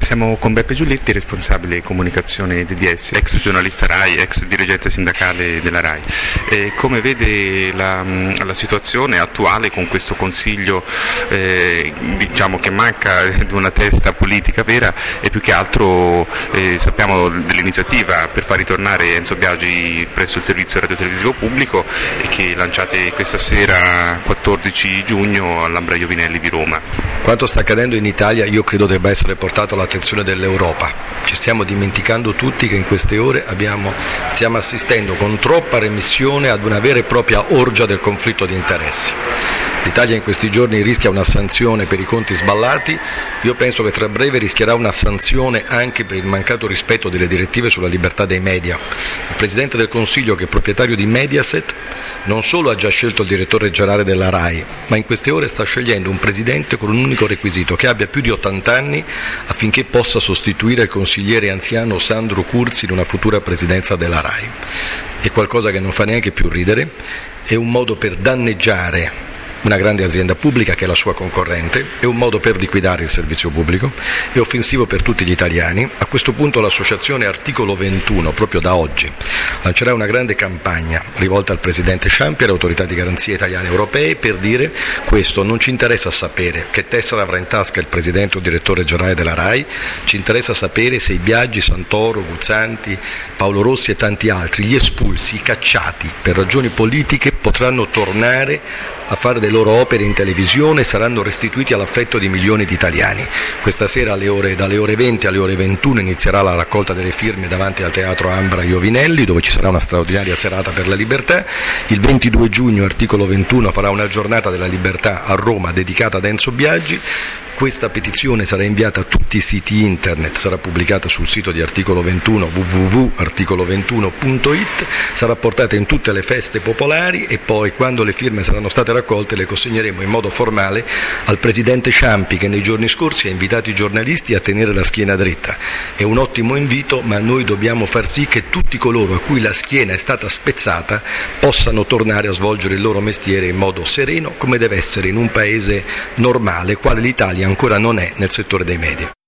Siamo con Beppe Giulietti, responsabile comunicazione DDS, ex giornalista RAI, ex dirigente sindacale della RAI. Come vede la situazione attuale con questo Consiglio che manca di una testa politica vera e più che altro sappiamo dell'iniziativa per far ritornare Enzo Biagi presso il servizio radiotelevisivo pubblico e che lanciate questa sera 14 giugno all'Ambra Iovinelli di Roma. Quanto sta accadendo in Italia io credo debba essere portato all'attenzione dell'Europa. Ci stiamo dimenticando tutti che in queste ore stiamo assistendo con troppa remissione ad una vera e propria orgia del conflitto di interessi. L'Italia in questi giorni rischia una sanzione per i conti sballati, io penso che tra breve rischierà una sanzione anche per il mancato rispetto delle direttive sulla libertà dei media. Il Presidente del Consiglio, che è proprietario di Mediaset, non solo ha già scelto il direttore generale della RAI, ma in queste ore sta scegliendo un presidente con un unico requisito, che abbia più di 80 anni affinché possa sostituire il consigliere anziano Sandro Curzi in una futura presidenza della RAI. È qualcosa che non fa neanche più ridere, è un modo per danneggiare una grande azienda pubblica che è la sua concorrente, è un modo per liquidare il servizio pubblico, è offensivo per tutti gli italiani. A questo punto l'associazione Articolo 21, proprio da oggi, lancerà una grande campagna rivolta al Presidente Ciampi e alle autorità di garanzia italiane e europee per dire questo: non ci interessa sapere che tessera avrà in tasca il Presidente o direttore generale della RAI, ci interessa sapere se i Biagi, Santoro, Guzzanti, Paolo Rossi e tanti altri, gli espulsi, i cacciati per ragioni politiche, potranno tornare a fare le loro opere in televisione e saranno restituiti all'affetto di milioni di italiani. Questa sera dalle ore 20 alle ore 21 inizierà la raccolta delle firme davanti al Teatro Ambra Iovinelli, dove ci sarà una straordinaria serata per la libertà. Il 22 giugno Articolo 21 farà una giornata della libertà a Roma dedicata ad Enzo Biagi. Questa petizione sarà inviata a tutti i siti internet, sarà pubblicata sul sito di Articolo 21 www.articolo21.it, sarà portata in tutte le feste popolari e poi, quando le firme saranno state raccolte, le consegneremo in modo formale al Presidente Ciampi, che nei giorni scorsi ha invitato i giornalisti a tenere la schiena dritta. È un ottimo invito, ma noi dobbiamo far sì che tutti coloro a cui la schiena è stata spezzata possano tornare a svolgere il loro mestiere in modo sereno, come deve essere in un paese normale, quale l'Italia ancora non è nel settore dei media.